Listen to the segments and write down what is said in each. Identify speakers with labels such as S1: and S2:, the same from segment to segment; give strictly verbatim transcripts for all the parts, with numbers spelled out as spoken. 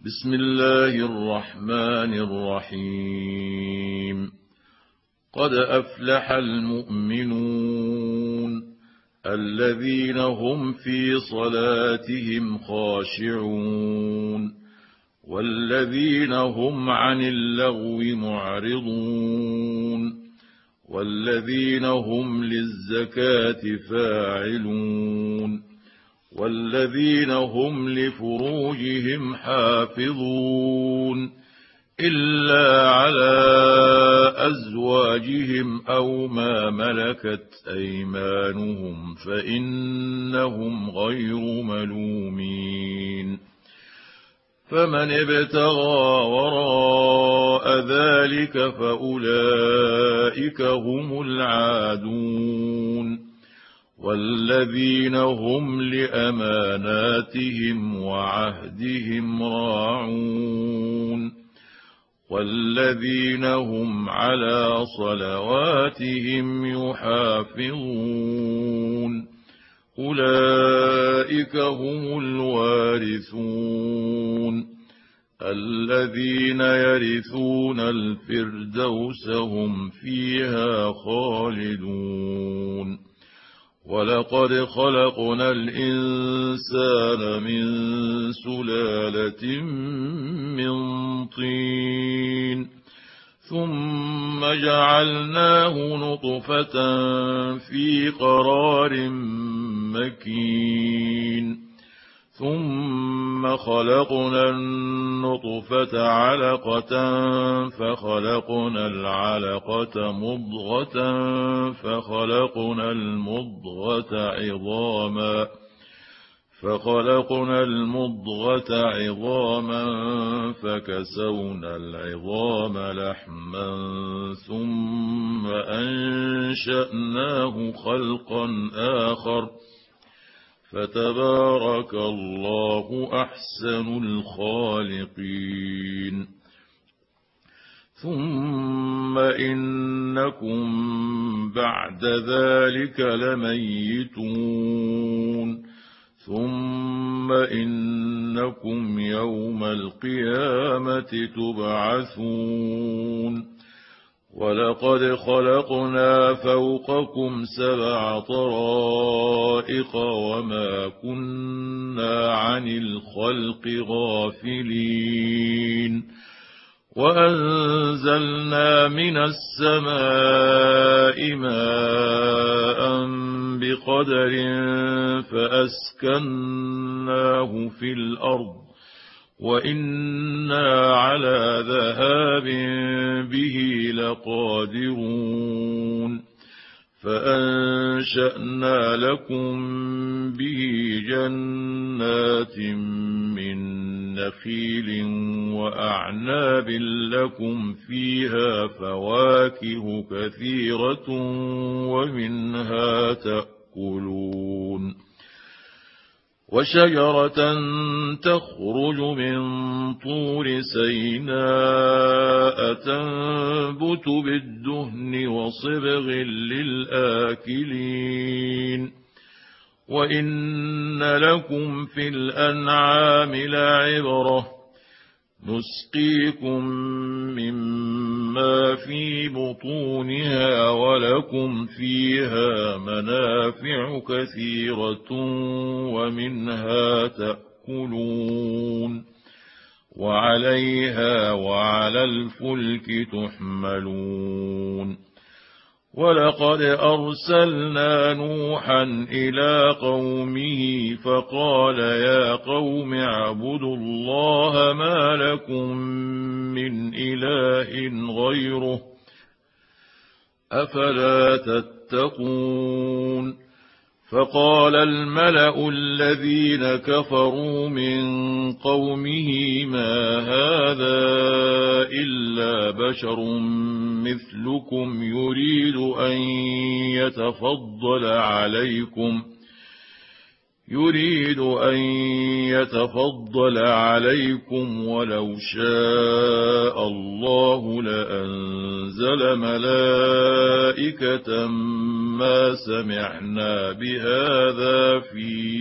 S1: بسم الله الرحمن الرحيم. قد أفلح المؤمنون الذين هم في صلاتهم خاشعون والذين هم عن اللغو معرضون والذين هم للزكاة فاعلون والذين هم لفروجهم حافظون إلا على أزواجهم أو ما ملكت أيمانهم فإنهم غير ملومين. فمن ابتغى وراء ذلك فأولئك هم العادون والذين هم لأماناتهم وعهدهم راعون والذين هم على صلواتهم يحافظون أولئك هم الوارثون الذين يرثون الفردوس هم فيها خالدون. ولقد خلقنا الإنسان من سلالة من طين ثم جعلناه نطفة في قرار مكين ثم خلقنا النطفة علقة فخلقنا العلقة مضغة فخلقنا المضغة عظاما فخلقنا المضغة عظاما فكسونا العظام لحما ثم أنشأناه خلقا آخر فتبارك الله أحسن الخالقين. ثم إنكم بعد ذلك لميتون ثم إنكم يوم القيامة تبعثون. ولقد خلقنا فوقكم سبع طرائق وما كنا عن الخلق غافلين وأنزلنا من السماء ماء بقدر فأسكناه في الأرض وإنا على ذهاب به لقادرون. فأنشأنا لكم به جنات من نخيل وأعناب لكم فيها فواكه كثيرة ومنها تأكلون. وشجرة تخرج من طور سيناء تنبت بالدهن وصبغ للآكلين. وإن لكم في الأنعام لعبرة نسقيكم مما في بطونها ولكم فيها منافع كثيرة ومنها تأكلون وعليها وعلى الفلك تحملون. ولقد أرسلنا نوحا إلى قومه فقال يا قوم اعبدوا الله ما لكم من إله غيره أفلا تتقون. فقال الملأ الذين كفروا من قومه ما هذا إلا بشر مثلكم يريد أن يتفضل عليكم يريد أن يتفضل عليكم ولو شاء الله لأنزل ملائكة ما سمعنا بهذا في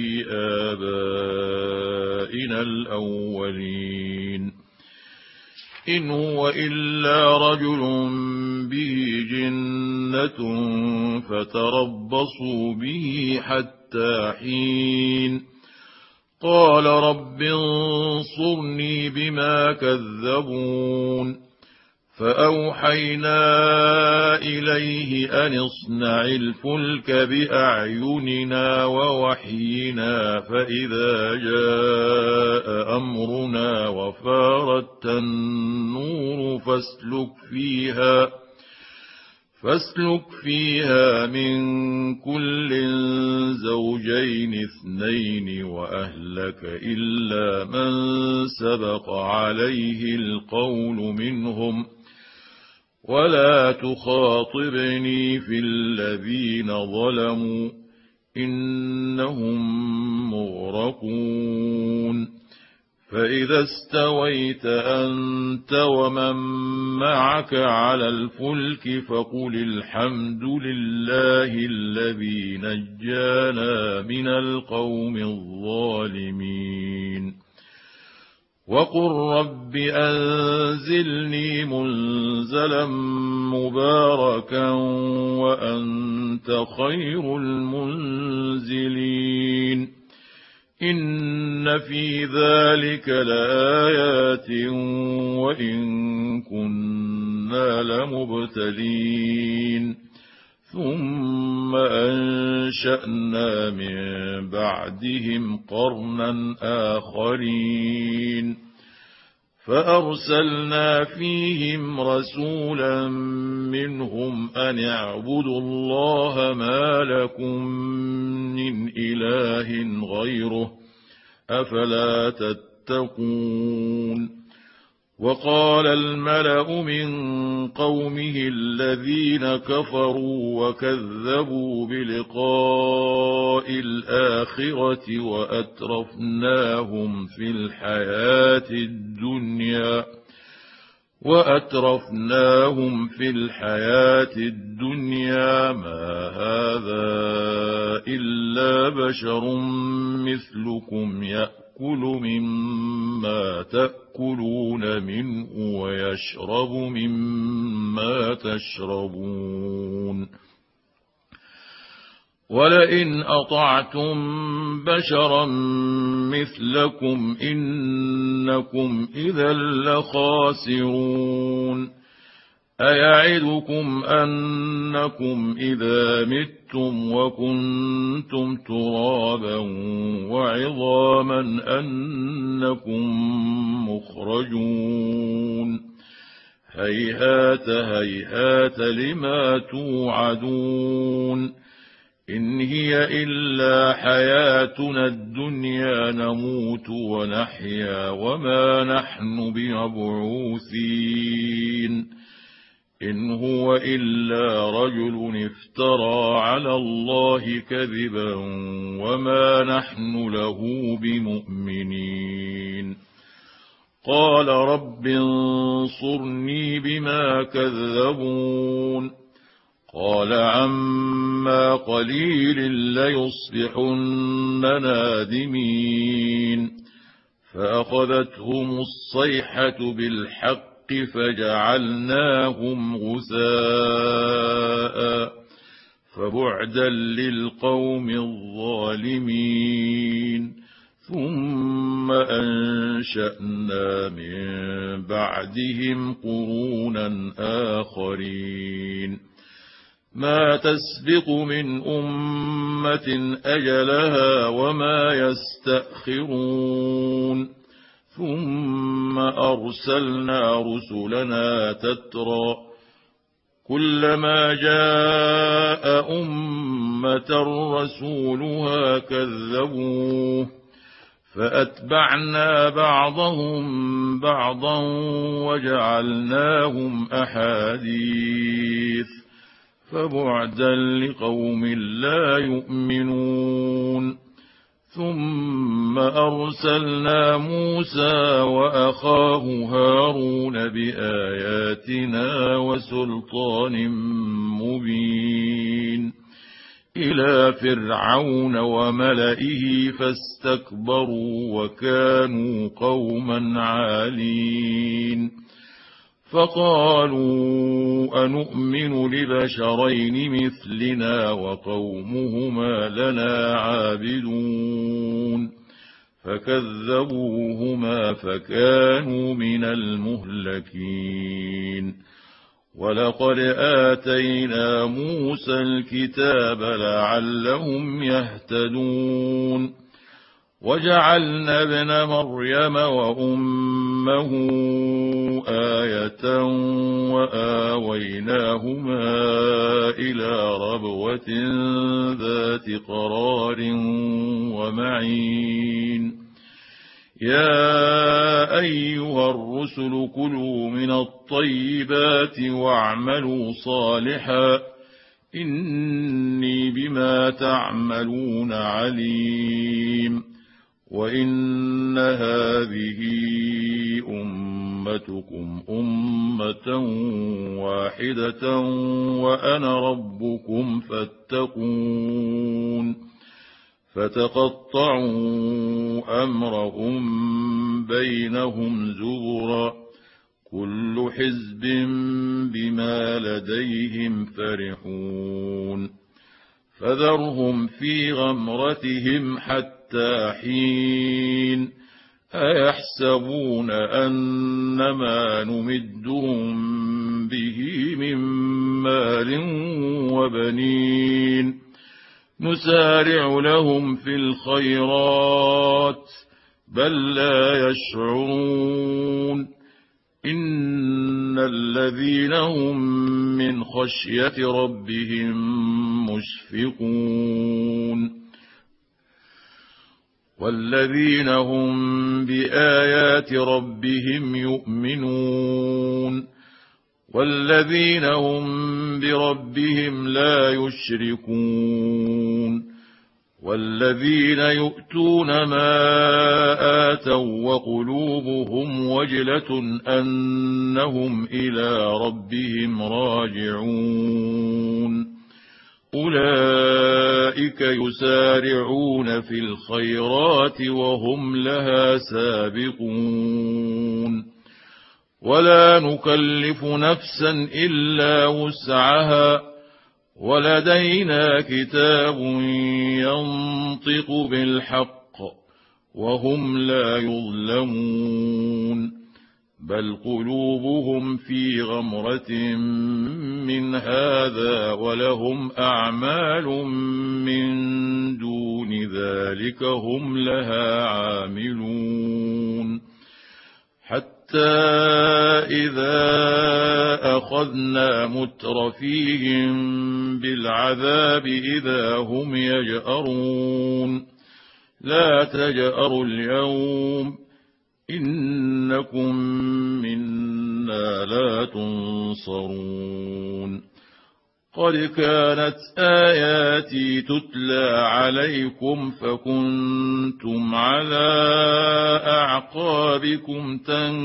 S1: آبائنا الأولين إن هو إلا رجل به جنة فتربصوا به حتى حين قال رب انصرني بما كذبون فأوحينا إليه أن اصنع الفلك بأعيننا ووحينا فإذا جاء أمرنا وفارت النور فاسلك فيها فاسلك فيها من كل زوجين اثنين وأهلك إلا من سبق عليه القول منهم ولا تخاطبني في الذين ظلموا إنهم مغرقون فإذا استويت أنت ومن معك على الفلك فقل الحمد لله الذي نجانا من القوم الظالمين وقل رب أنزلني منزلا مباركا وأنت خير المنزلين إن في ذلك لآيات وإن كنا لمبتلين ثم أنشأنا من بعدهم قرنا آخرين فأرسلنا فيهم رسولا منهم أن اعبدوا الله ما لكم من إله غيره أفلا تتقون وقال الملأ من قومه الذين كفروا وكذبوا بلقاء الآخرة وأترفناهم في الحياة الدنيا وأترفناهم في الحياة الدنيا ما هذا إلا بشر مثلكم يأكل مما تأكلون منه ويشرب مما تشربون ولئن أطعتم بشرا مثلكم إنكم إذا لخاسرون أيعدكم أنكم إذا متم وكنتم ترابا وعظاما أنكم مخرجون هيهات هيهات لما توعدون إن هي إلا حياتنا الدنيا نموت ونحيا وما نحن بمبعوثين إن هو إلا رجل افترى على الله كذبا وما نحن له بمؤمنين قال رب انصرني بما كذبون قال عما قليل ليصبحن نادمين فأخذتهم الصيحة بالحق فجعلناهم غثاء فبعدا للقوم الظالمين ثم أنشأنا من بعدهم قرونا آخرين ما تسبق من أمة أجلها وما يستأخرون ثم أرسلنا رسلنا تترى كلما جاء أمة رسولها كذبوه فأتبعنا بعضهم بعضا وجعلناهم أحاديث فبعدا لقوم لا يؤمنون ثم أرسلنا موسى وأخاه هارون بآياتنا وسلطان مبين إلى فرعون وملئه فاستكبروا وكانوا قوما عالين فقالوا أنؤمن لبشرين مثلنا وقومهما لنا عابدون فكذبوهما فكانوا من المهلكين ولقد آتينا موسى الكتاب لعلهم يهتدون وجعلنا ابن مريم وأمه آية وآويناهما إلى ربوة ذات قرار ومعين يا أيها الرسل كلوا من الطيبات واعملوا صالحا إني بما تعملون عليم وإن هذه أمتكم أمة واحدة وأنا ربكم فاتقون فتقطعوا أمرهم بينهم زبرا كل حزب بما لديهم فرحون فذرهم في غمرتهم حتى حين أيحسبون أنما نمدهم به من مال وبنين نسارع لهم في الخيرات بل لا يشعرون إن الذين هم من خشية ربهم مشفقون والذين هم بآيات ربهم يؤمنون والذين هم بربهم لا يشركون والذين يؤتون ما آتوا وقلوبهم وجلة أنهم إلى ربهم راجعون أولئك يسارعون في الخيرات وهم لها سابقون ولا نكلف نفسا إلا وسعها ولدينا كتاب ينطق بالحق وهم لا يظلمون بل قلوبهم في غمرة من هذا ولهم أعمال من دون ذلك هم لها عاملون حتى إذا أخذنا مترفيهم بالعذاب إذا هم يجأرون لا تجأروا اليوم إنكم منا لا تنصرون قد كانت آياتي تتلى عليكم فكنتم على أعقابكم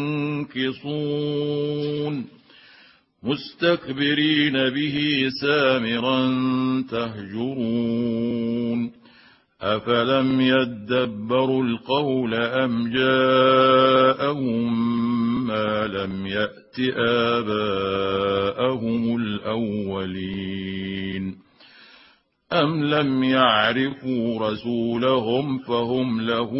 S1: تنكصون مستكبرين به سامرا تهجرون أفلم يدبروا القول أم جاءهم ما لم يأت آباءهم الأولين أم لم يعرفوا رسولهم فهم له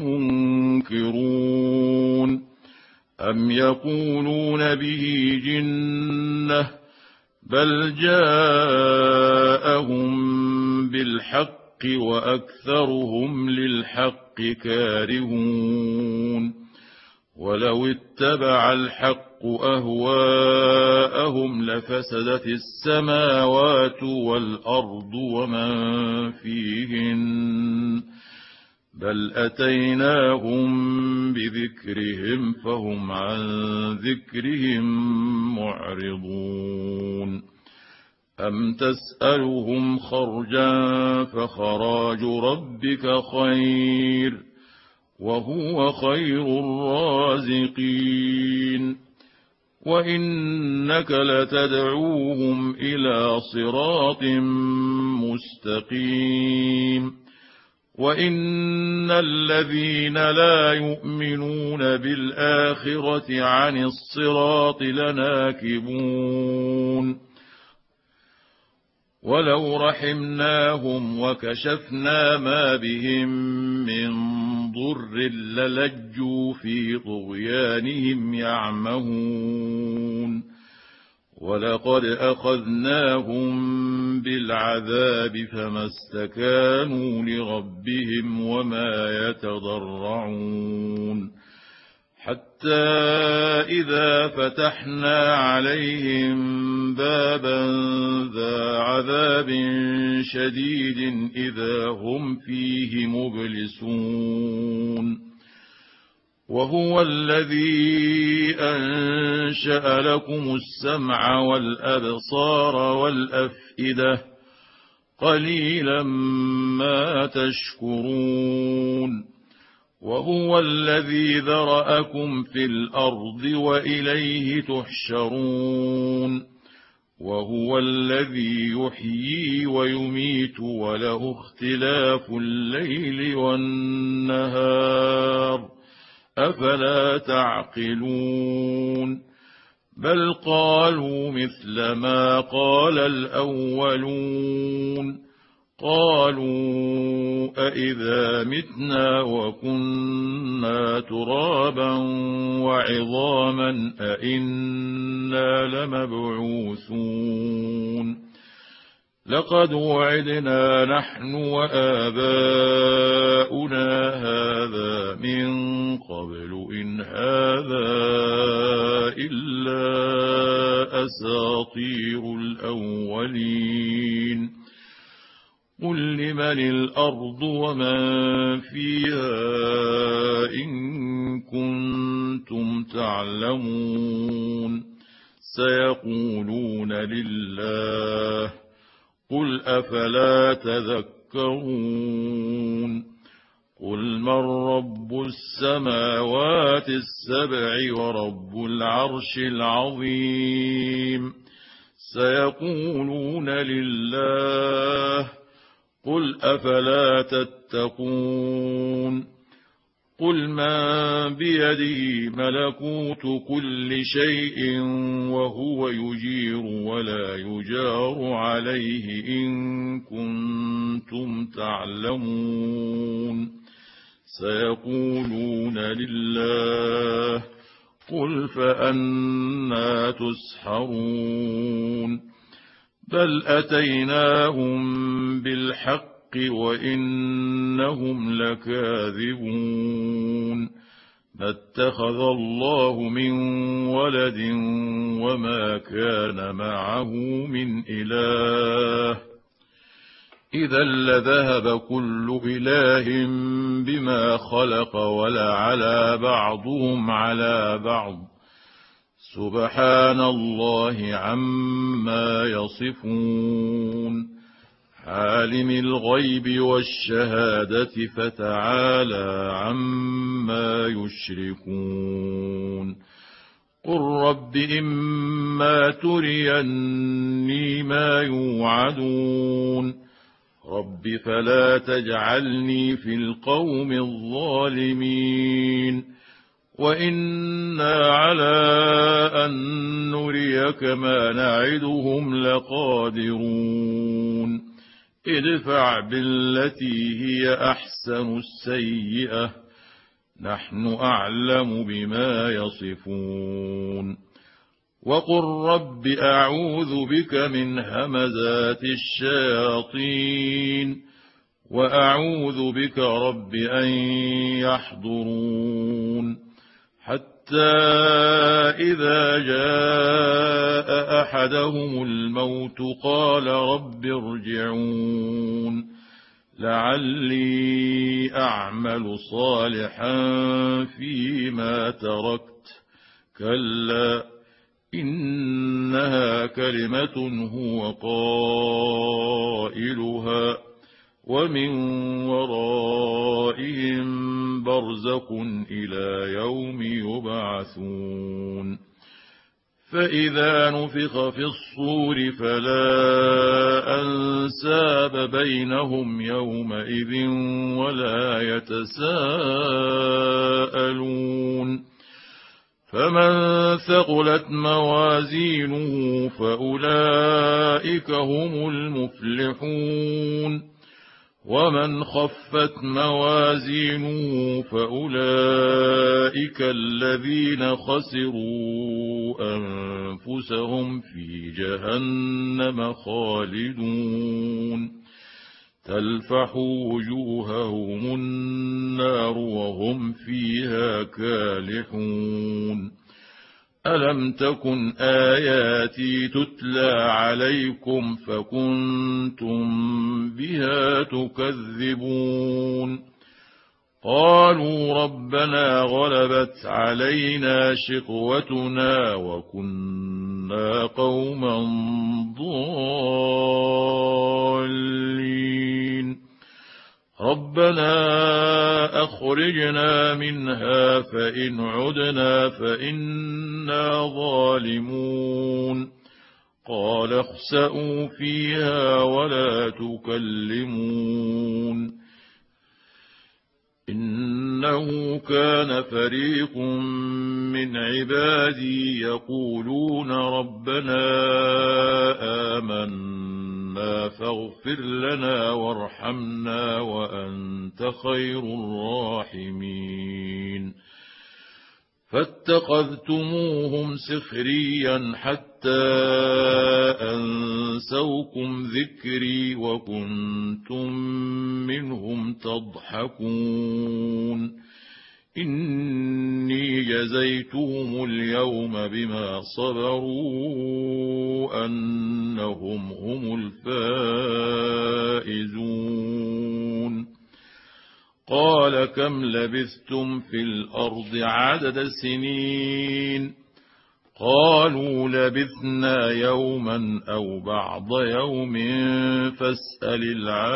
S1: منكرون أم يقولون به جنة بل جاءهم بالحق وأكثرهم للحق كارهون ولو اتبع الحق أهواءهم لفسدت السماوات والأرض ومن فيهن بل أتيناهم بذكرهم فهم عن ذكرهم معرضون أم تسألهم خرجا فخراج ربك خير وهو خير الرازقين وإنك لتدعوهم إلى صراط مستقيم وإن الذين لا يؤمنون بالآخرة عن الصراط لناكبون ولو رحمناهم وكشفنا ما بهم من ضر للجوا في طغيانهم يعمهون ولقد أخذناهم بالعذاب فما استكانوا لربهم وما يتضرعون حتى إذا فتحنا عليهم بابا ذا عذاب شديد إذا هم فيه مبلسون وهو الذي أنشأ لكم السمع والأبصار والأفئدة قليلا ما تشكرون وهو الذي ذرأكم في الأرض وإليه تحشرون وهو الذي يحيي ويميت وله اختلاف الليل والنهار أفلا تعقلون بل قالوا مثل ما قال الأولون قالوا أإذا متنا وكنا ترابا وعظاما أإنا لمبعوثون لقد وعدنا نحن وآباؤنا هذا من قبل إن هذا إلا أساطير الأولين قل لمن الأرض ومن فيها إن كنتم تعلمون سيقولون لله قل أفلا تذكرون قل من رب السماوات السبع ورب العرش العظيم سيقولون لله قل أفلا تتقون قل من بيده ملكوت كل شيء وهو يجير ولا يجار عليه إن كنتم تعلمون سيقولون لله قل فأنى تسحرون بل أتيناهم بالحق وإنهم لكاذبون ما اتخذ الله من ولد وما كان معه من إله إذا لذهب كل إله بما خلق ولعلى بعضهم على بعض سبحان الله عما يصفون عالم الغيب والشهادة فتعالى عما يشركون قل رب إما تريني ما يوعدون رب فلا تجعلني في القوم الظالمين وإنا على أن نريك ما نعدهم لقادرون ادفع بالتي هي أحسن السيئة نحن أعلم بما يصفون وقل رب أعوذ بك من همزات الشياطين وأعوذ بك رب أن يحضرون حتى إذا جاء أحدهم الموت قال رب ارجعون لعلي أعمل صالحا فيما تركت كلا إنها كلمة هو قائلها ومن ورائهم برزخ إلى يوم يبعثون فإذا نفخ في الصور فلا أنساب بينهم يومئذ ولا يتساءلون فمن ثقلت موازينه فأولئك هم المفلحون ومن خفت موازينه فأولئك الذين خسروا أنفسهم في جهنم خالدون تلفح وجوههم النار وهم فيها كالحون ألم تكن آياتي تتلى عليكم فكنتم بها تكذبون قالوا ربنا غلبت علينا شقوتنا وكنا قوما ضالين ربنا أخرجنا منها فإن عدنا فإنا ظالمون قال اخسئوا فيها ولا تكلمون إنه كان فريق من عبادي يقولون ربنا آمنا فاغفر لنا وارحمنا وأنت خير الراحمين فاتخذتموهم سخريا حتى أنسوكم ذكري وكنتم منهم تضحكون إني جزيتهم اليوم بما صبروا أنهم هم الفائزون قال كم لبثتم في الأرض عدد سنين قالوا لبثنا يوما أو بعض يوم فاسأل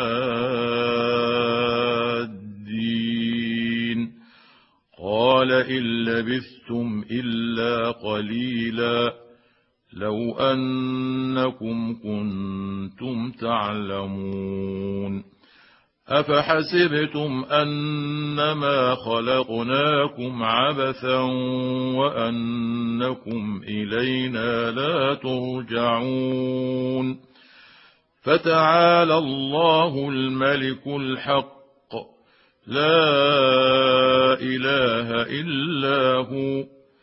S1: العادين قال إن لبثتم إلا قليلا لو أنكم كنتم تعلمون أفحسبتم أنما خلقناكم عبثا وأنكم إلينا لا ترجعون فتعالى الله الملك الحق لا إله إلا هو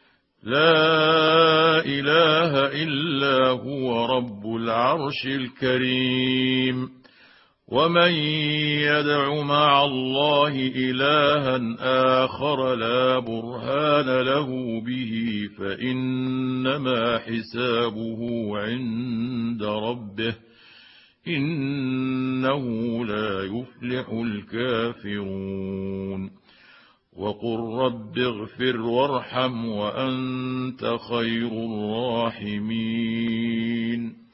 S1: لا إله إلا هو رب العرش الكريم ومن يدع مع الله إلها آخر لا برهان له به فإنما حسابه عند ربه إنه لا يفلح الكافرون وقل رب اغفر وارحم وأنت خير الراحمين